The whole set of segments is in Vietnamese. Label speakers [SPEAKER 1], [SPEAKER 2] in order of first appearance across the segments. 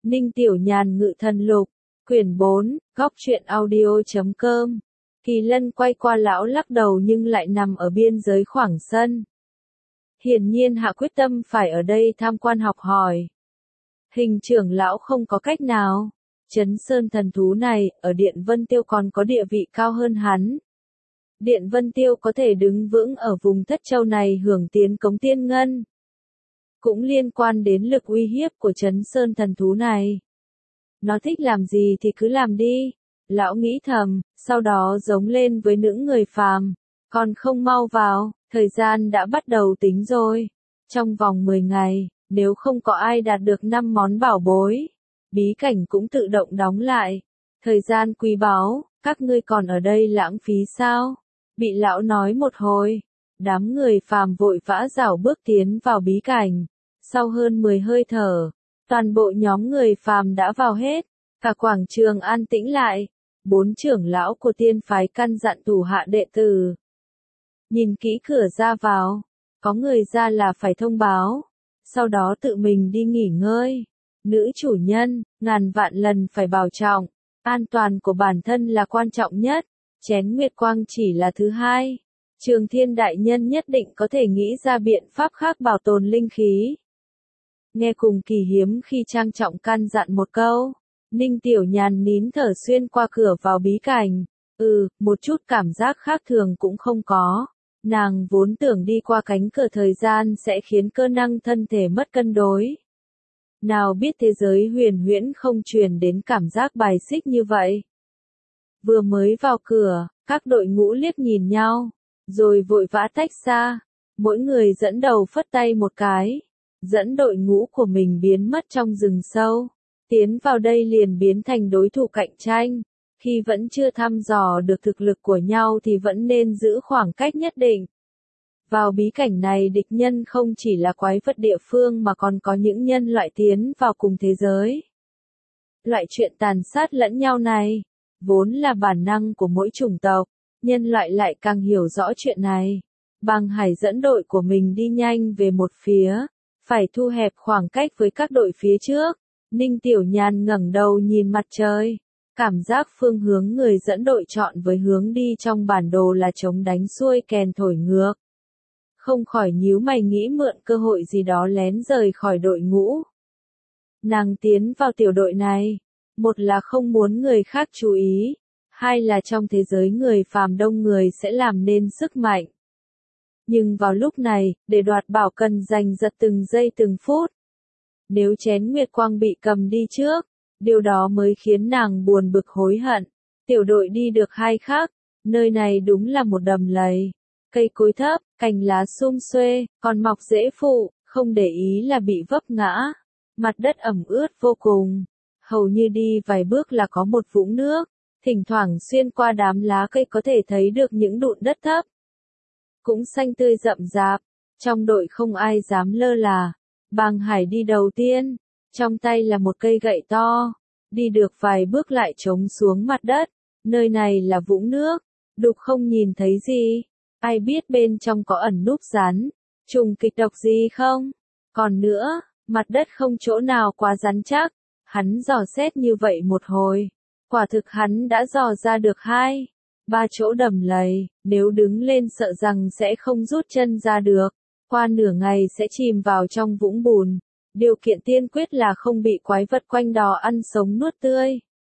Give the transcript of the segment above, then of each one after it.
[SPEAKER 1] Ninh Tiểu Nhàn Ngự Thần Lục, quyển 4, góc truyện audio.com. Kỳ Lân quay qua lão lắc đầu nhưng lại nằm ở biên giới khoảng sân. Hiển nhiên hạ quyết tâm phải ở đây tham quan học hỏi. Hình trưởng lão không có cách nào. Chấn Sơn thần thú này, ở Điện Vân Tiêu còn có địa vị cao hơn hắn. Điện Vân Tiêu có thể đứng vững ở vùng Thất Châu này hưởng tiến cống tiên ngân. Cũng liên quan đến lực uy hiếp của Chấn Sơn thần thú này. Nó thích làm gì thì cứ làm đi. Lão nghĩ thầm, sau đó giống lên với những người phàm. Còn không mau vào, thời gian đã bắt đầu tính rồi. Trong vòng 10 ngày, nếu không có ai đạt được 5 món bảo bối, bí cảnh cũng tự động đóng lại. Thời gian quý báu, các ngươi còn ở đây lãng phí sao? Bị lão nói một hồi, đám người phàm vội vã rảo bước tiến vào bí cảnh. Sau hơn 10 hơi thở, toàn bộ nhóm người phàm đã vào hết, cả quảng trường an tĩnh lại. 4 trưởng lão của tiên phái căn dặn thủ hạ đệ tử. Nhìn kỹ cửa ra vào, có người ra là phải thông báo, sau đó tự mình đi nghỉ ngơi. Nữ chủ nhân, ngàn vạn lần phải bảo trọng, an toàn của bản thân là quan trọng nhất, chén nguyệt quang chỉ là thứ hai. Trường Thiên đại nhân nhất định có thể nghĩ ra biện pháp khác bảo tồn linh khí. Nghe cùng Kỳ hiếm khi trang trọng căn dặn một câu, Ninh Tiểu Nhàn nín thở xuyên qua cửa vào bí cảnh. Một chút cảm giác khác thường cũng không có. Nàng vốn tưởng đi qua cánh cửa thời gian sẽ khiến cơ năng thân thể mất cân đối. Nào biết thế giới huyền huyễn không truyền đến cảm giác bài xích như vậy. Vừa mới vào cửa, các đội ngũ liếc nhìn nhau, rồi vội vã tách ra. Mỗi người dẫn đầu phất tay một cái, dẫn đội ngũ của mình biến mất trong rừng sâu. Tiến vào đây liền biến thành đối thủ cạnh tranh. Khi vẫn chưa thăm dò được thực lực của nhau thì vẫn nên giữ khoảng cách nhất định. Vào bí cảnh này địch nhân không chỉ là quái vật địa phương mà còn có những nhân loại tiến vào cùng thế giới. Loại chuyện tàn sát lẫn nhau này, vốn là bản năng của mỗi chủng tộc, nhân loại lại càng hiểu rõ chuyện này. Bàng Hải dẫn đội của mình đi nhanh về một phía, phải thu hẹp khoảng cách với các đội phía trước. Ninh Tiểu Nhàn ngẩng đầu nhìn mặt trời. Cảm giác phương hướng người dẫn đội chọn với hướng đi trong bản đồ là chống đánh xuôi kèn thổi ngược. Không khỏi nhíu mày nghĩ mượn cơ hội gì đó lén rời khỏi đội ngũ. Nàng tiến vào tiểu đội này, một là không muốn người khác chú ý, hai là trong thế giới người phàm đông người sẽ làm nên sức mạnh. Nhưng vào lúc này, để đoạt bảo cần giành giật từng giây từng phút. Nếu chén nguyệt quang bị cầm đi trước, điều đó mới khiến nàng buồn bực hối hận. Tiểu đội đi được 2 khắc, nơi này đúng là một đầm lầy. Cây cối thấp, cành lá sum xuê, còn mọc rễ phụ, không để ý là bị vấp ngã. Mặt đất ẩm ướt vô cùng. Hầu như đi vài bước là có một vũng nước. Thỉnh thoảng xuyên qua đám lá cây có thể thấy được những đụn đất thấp. Cũng xanh tươi rậm rạp. Trong đội không ai dám lơ là. Bàng Hải đi đầu tiên. Trong tay là một cây gậy to. Đi được vài bước lại trống xuống mặt đất. Nơi này là vũng nước. Đục không nhìn thấy gì. Ai biết bên trong có ẩn núp rắn. Trùng kịch độc gì không? Còn nữa, mặt đất không chỗ nào quá rắn chắc. Hắn dò xét như vậy một hồi. Quả thực hắn đã dò ra được 2, 3 chỗ đầm lầy. Nếu đứng lên sợ rằng sẽ không rút chân ra được. Qua nửa ngày sẽ chìm vào trong vũng bùn. Điều kiện tiên quyết là không bị quái vật quanh đò ăn sống nuốt tươi.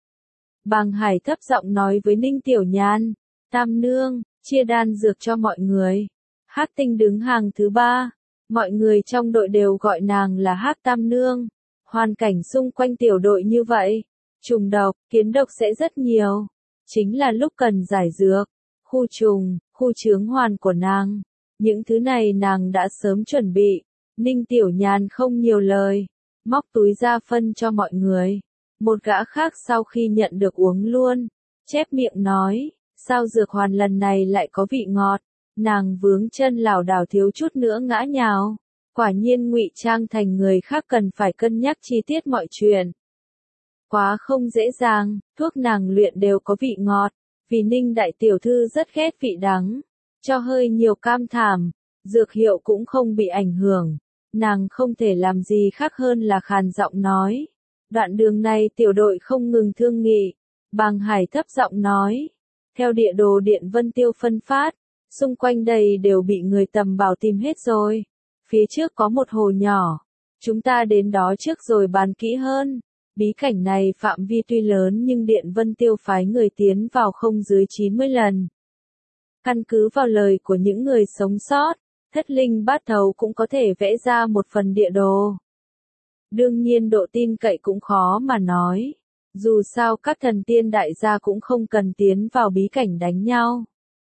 [SPEAKER 1] Bàng Hải thấp giọng nói với Ninh Tiểu Nhàn, Tam Nương, chia đan dược cho mọi người. Hắc Tinh đứng hàng thứ 3. Mọi người trong đội đều gọi nàng là Hắc Tam Nương. Hoàn cảnh xung quanh tiểu đội như vậy, trùng độc, kiến độc sẽ rất nhiều. Chính là lúc cần giải dược, khu trùng, khu chướng hoàn của nàng. Những thứ này nàng đã sớm chuẩn bị. Ninh Tiểu Nhàn không nhiều lời, móc túi ra phân cho mọi người. Một gã khác sau khi nhận được uống luôn, chép miệng nói, sao dược hoàn lần này lại có vị ngọt. Nàng vướng chân lảo đảo thiếu chút nữa ngã nhào. Quả nhiên ngụy trang thành người khác cần phải cân nhắc chi tiết mọi chuyện. Quá không dễ dàng, thuốc nàng luyện đều có vị ngọt, vì Ninh đại tiểu thư rất ghét vị đắng. Cho hơi nhiều cam thảm, dược hiệu cũng không bị ảnh hưởng. Nàng không thể làm gì khác hơn là khàn giọng nói. Đoạn đường này tiểu đội không ngừng thương nghị. Bàng Hải thấp giọng nói. Theo địa đồ Điện Vân Tiêu phân phát, xung quanh đây đều bị người tầm bảo tìm hết rồi. Phía trước có một hồ nhỏ. Chúng ta đến đó trước rồi bàn kỹ hơn. Bí cảnh này phạm vi tuy lớn nhưng Điện Vân Tiêu phái người tiến vào không dưới 90 lần. Căn cứ vào lời của những người sống sót, Thất Linh Bát Thấu cũng có thể vẽ ra một phần địa đồ. Đương nhiên độ tin cậy cũng khó mà nói. Dù sao các thần tiên đại gia cũng không cần tiến vào bí cảnh đánh nhau.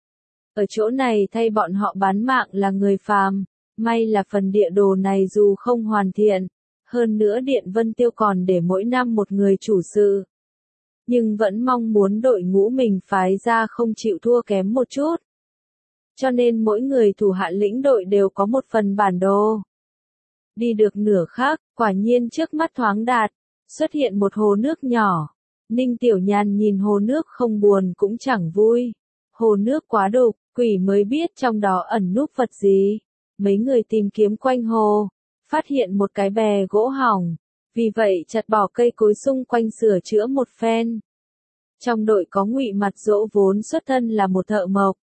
[SPEAKER 1] Ở chỗ này thay bọn họ bán mạng là người phàm. May là phần địa đồ này dù không hoàn thiện, hơn nữa Điện Vân Tiêu còn để mỗi năm một người chủ sự. Nhưng vẫn mong muốn đội ngũ mình phái ra không chịu thua kém một chút. Cho nên mỗi người thủ hạ lĩnh đội đều có một phần bản đồ. Đi được nửa khắc, quả nhiên trước mắt thoáng đạt, xuất hiện một hồ nước nhỏ. Ninh Tiểu Nhàn nhìn hồ nước không buồn cũng chẳng vui. Hồ nước quá đục, quỷ mới biết trong đó ẩn núp vật gì. Mấy người tìm kiếm quanh hồ, phát hiện một cái bè gỗ hỏng, vì vậy chặt bỏ cây cối xung quanh sửa chữa một phen. Trong đội có Ngụy Mặt Dỗ vốn xuất thân là một thợ mộc.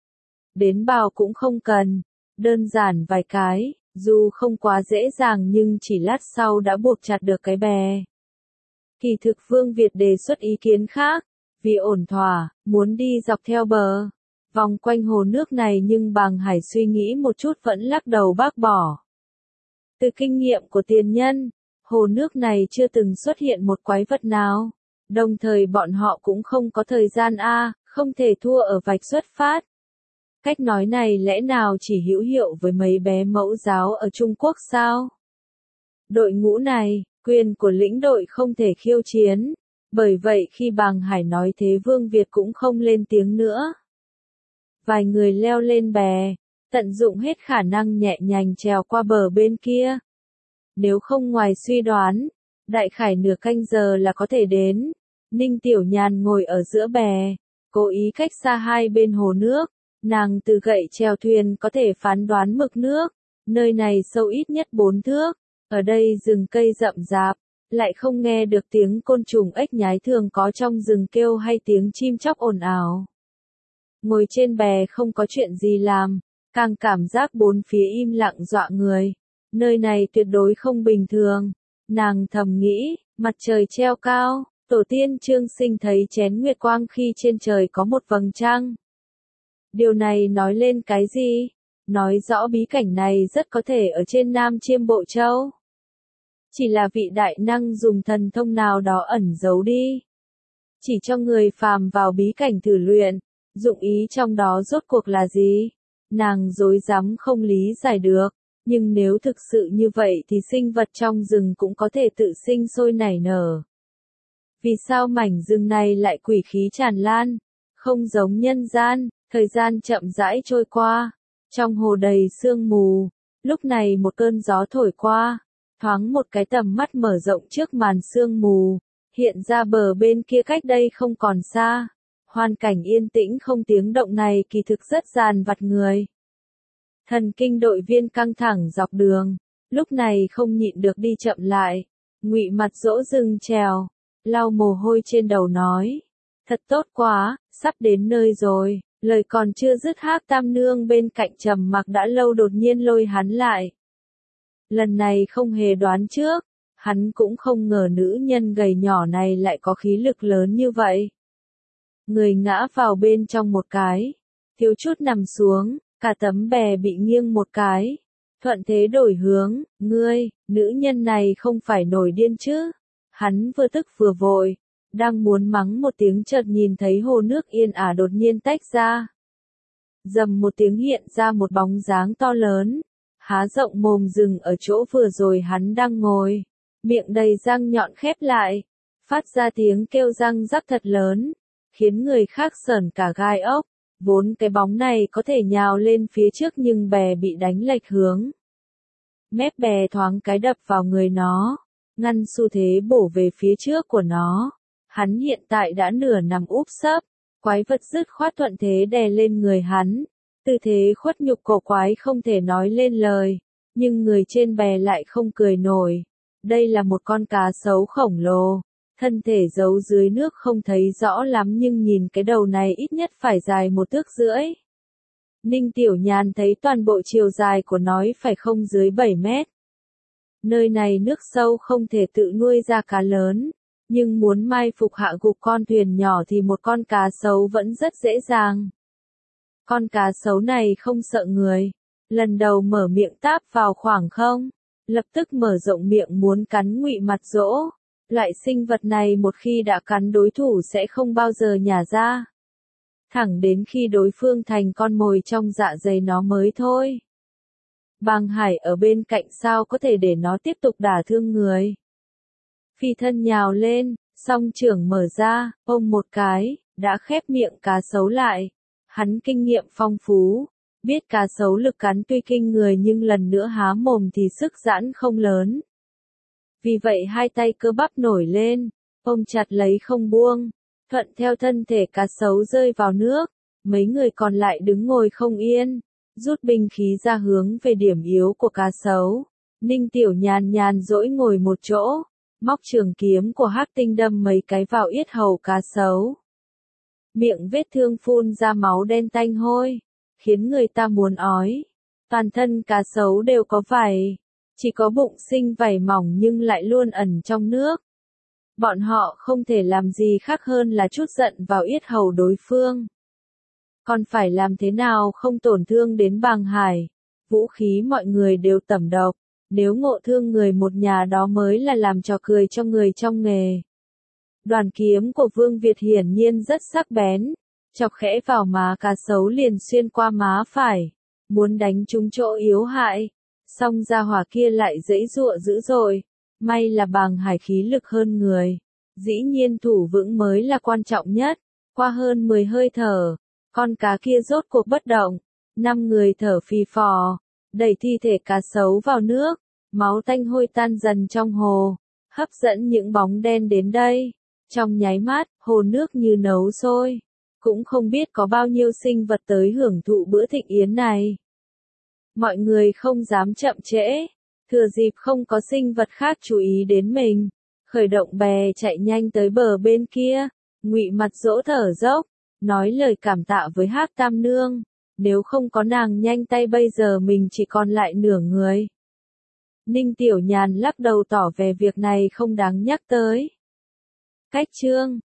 [SPEAKER 1] Đến bào cũng không cần, đơn giản vài cái, dù không quá dễ dàng nhưng chỉ lát sau đã buộc chặt được cái bè. Kỳ thực Vương Việt đề xuất ý kiến khác, vì ổn thỏa, muốn đi dọc theo bờ, vòng quanh hồ nước này nhưng Bàng Hải suy nghĩ một chút vẫn lắc đầu bác bỏ. Từ kinh nghiệm của tiền nhân, hồ nước này chưa từng xuất hiện một quái vật nào, đồng thời bọn họ cũng không có thời gian không thể thua ở vạch xuất phát. Cách nói này lẽ nào chỉ hữu hiệu với mấy bé mẫu giáo ở Trung Quốc sao? Đội ngũ này, quyền của lĩnh đội không thể khiêu chiến, bởi vậy khi Bàng Hải nói thế Vương Việt cũng không lên tiếng nữa. Vài người leo lên bè, tận dụng hết khả năng nhẹ nhàng trèo qua bờ bên kia. Nếu không ngoài suy đoán, đại khái nửa canh giờ là có thể đến. Ninh Tiểu Nhàn ngồi ở giữa bè, cố ý cách xa hai bên hồ nước. Nàng từ gậy chèo thuyền có thể phán đoán mực nước. Nơi này sâu ít nhất 4 thước. Ở đây rừng cây rậm rạp, lại không nghe được tiếng côn trùng ếch nhái thường có trong rừng kêu hay tiếng chim chóc ồn ào. Ngồi trên bè không có chuyện gì làm, càng cảm giác bốn phía im lặng dọa người. Nơi này tuyệt đối không bình thường. Nàng thầm nghĩ, mặt trời treo cao, tổ tiên Trương Sinh thấy chén nguyệt quang khi trên trời có một vầng trăng. Điều này nói lên cái gì? Nói rõ bí cảnh này rất có thể ở trên Nam Chiêm Bộ Châu. Chỉ là vị đại năng dùng thần thông nào đó ẩn giấu đi. Chỉ cho người phàm vào bí cảnh thử luyện, dụng ý trong đó rốt cuộc là gì? Nàng rối rắm không lý giải được, nhưng nếu thực sự như vậy thì sinh vật trong rừng cũng có thể tự sinh sôi nảy nở. Vì sao mảnh rừng này lại quỷ khí tràn lan? Không giống nhân gian, thời gian chậm rãi trôi qua, trong hồ đầy sương mù, lúc này một cơn gió thổi qua, thoáng một cái tầm mắt mở rộng trước màn sương mù, hiện ra bờ bên kia cách đây không còn xa. Hoàn cảnh yên tĩnh không tiếng động này kỳ thực rất dàn vặt người. Thần kinh đội viên căng thẳng dọc đường, lúc này không nhịn được đi chậm lại. Ngụy Mặt Dỗ dừng trèo, lau mồ hôi trên đầu nói, thật tốt quá, sắp đến nơi rồi. Lời còn chưa dứt Hắc Tam Nương bên cạnh trầm mặc đã lâu đột nhiên lôi hắn lại. Lần này không hề đoán trước, hắn cũng không ngờ nữ nhân gầy nhỏ này lại có khí lực lớn như vậy. Người ngã vào bên trong một cái, thiếu chút nằm xuống, cả tấm bè bị nghiêng một cái. Thuận thế đổi hướng, ngươi, nữ nhân này không phải nổi điên chứ. Hắn vừa tức vừa vội, đang muốn mắng một tiếng chợt nhìn thấy hồ nước yên ả đột nhiên tách ra. Dầm một tiếng hiện ra một bóng dáng to lớn, há rộng mồm dừng ở chỗ vừa rồi hắn đang ngồi, miệng đầy răng nhọn khép lại, phát ra tiếng kêu răng rắc thật lớn, khiến người khác sởn cả gai ốc. Vốn cái bóng này có thể nhào lên phía trước nhưng bè bị đánh lệch hướng. Mép bè thoáng cái đập vào người nó, ngăn xu thế bổ về phía trước của nó. Hắn hiện tại đã nửa nằm úp sấp, quái vật dứt khoát thuận thế đè lên người hắn. Tư thế khuất nhục cổ quái không thể nói lên lời, nhưng người trên bè lại không cười nổi. Đây là một con cá sấu khổng lồ, thân thể giấu dưới nước không thấy rõ lắm nhưng nhìn cái đầu này ít nhất phải dài 1,5 thước. Ninh Tiểu Nhàn thấy toàn bộ chiều dài của nó phải không dưới 7 mét. Nơi này nước sâu không thể tự nuôi ra cá lớn, nhưng muốn mai phục hạ gục con thuyền nhỏ thì một con cá sấu vẫn rất dễ dàng. Con cá sấu này không sợ người, lần đầu mở miệng táp vào khoảng không, lập tức mở rộng miệng muốn cắn Ngụy Mặt Dỗ. Loại sinh vật này một khi đã cắn đối thủ sẽ không bao giờ nhả ra, thẳng đến khi đối phương thành con mồi trong dạ dày nó mới thôi. Bàng Hải ở bên cạnh sao có thể để nó tiếp tục đả thương người. Phi thân nhào lên, song trưởng mở ra, ôm một cái, đã khép miệng cá sấu lại. Hắn kinh nghiệm phong phú, biết cá sấu lực cắn tuy kinh người nhưng lần nữa há mồm thì sức giãn không lớn. Vì vậy hai tay cơ bắp nổi lên, ôm chặt lấy không buông, thuận theo thân thể cá sấu rơi vào nước. Mấy người còn lại đứng ngồi không yên, rút binh khí ra hướng về điểm yếu của cá sấu. Ninh Tiểu Nhàn nhàn dỗi ngồi một chỗ, móc trường kiếm của Hắc Tinh đâm mấy cái vào yết hầu cá sấu. Miệng vết thương phun ra máu đen tanh hôi, khiến người ta muốn ói. Toàn thân cá sấu đều có vảy, chỉ có bụng sinh vảy mỏng nhưng lại luôn ẩn trong nước. Bọn họ không thể làm gì khác hơn là trút giận vào yết hầu đối phương. Còn phải làm thế nào không tổn thương đến Bàng Hải? Vũ khí mọi người đều tẩm độc, nếu ngộ thương người một nhà đó mới là làm trò cười cho người trong nghề. Đoàn kiếm của Vương Việt hiển nhiên rất sắc bén, chọc khẽ vào má cá sấu liền xuyên qua má phải, muốn đánh trúng chỗ yếu hại. Song gia hỏa kia lại giãy giụa dữ dội, may là Bàng Hải khí lực hơn người. Dĩ nhiên thủ vững mới là quan trọng nhất. Qua hơn 10 hơi thở, con cá kia rốt cuộc bất động. 5 người thở phì phò, đẩy thi thể cá sấu vào nước, máu tanh hôi tan dần trong hồ, hấp dẫn những bóng đen đến đây. Trong nháy mắt, hồ nước như nấu sôi, cũng không biết có bao nhiêu sinh vật tới hưởng thụ bữa thịnh yến này. Mọi người không dám chậm trễ, thừa dịp không có sinh vật khác chú ý đến mình, khởi động bè chạy nhanh tới bờ bên kia. Ngụy Mặt Dỗ thở dốc, nói lời cảm tạ với Hắc Tam Nương, nếu không có nàng nhanh tay bây giờ mình chỉ còn lại nửa người. Ninh Tiểu Nhàn lắc đầu tỏ vẻ việc này không đáng nhắc tới. Cách chương